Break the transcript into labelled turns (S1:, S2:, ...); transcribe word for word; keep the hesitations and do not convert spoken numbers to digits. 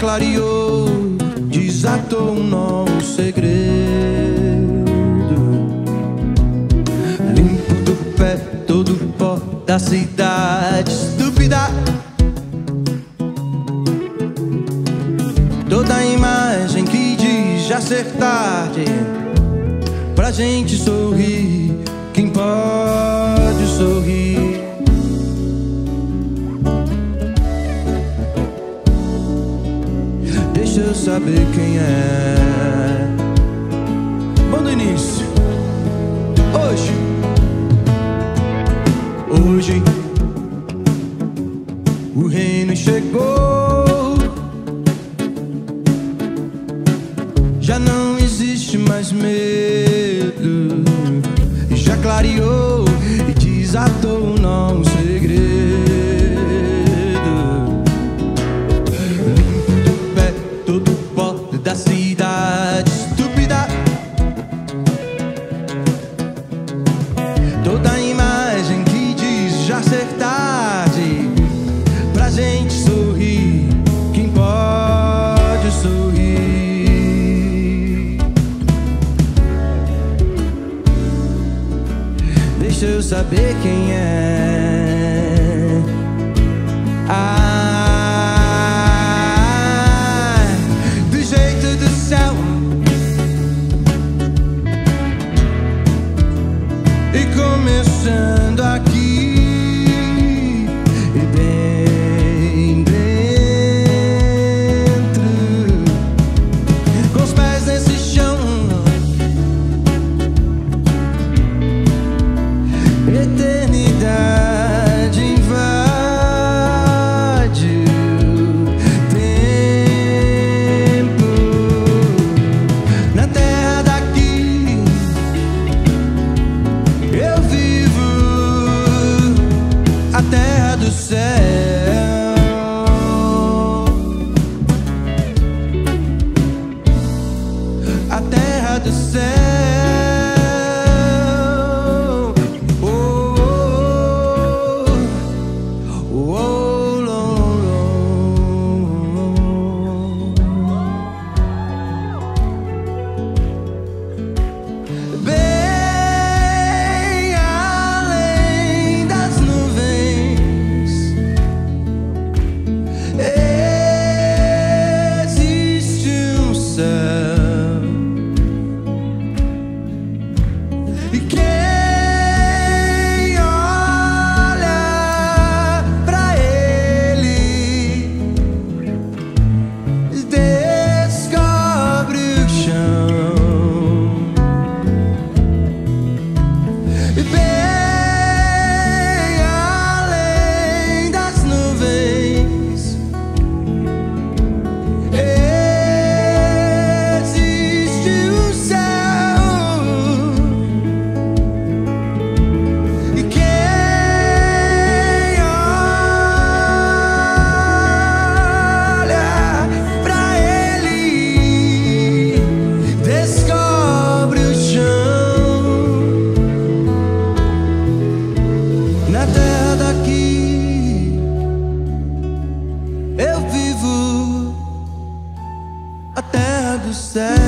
S1: clareou, desatou um novo segredo. Limpo do pé todo o pó da cidade estúpida, toda a imagem que diz já ser tarde pra gente sorrir. Quem pode sorrir? Deixa eu saber quem é. Vamos do início. Hoje, hoje o reino chegou. Já não existe mais medo, já clareou e desatou um novo segredo. Limpo do pé todo o pó da cidade estúpida, toda a imagem que diz já ser tarde pra gente sorrir. Quem pode sorrir? Deixa eu saber quem é. Ah, do jeito do céu e começando aqui e bem dentro, com os pés nesse chão. Eternidade invade o tempo. Na terra daqui eu vivo, a terra do céu, a terra do céu. E quem olha pra ele descobre o chão. E bem além das nuvens existe o céu. Na terra daqui eu vivo, a terra do céu.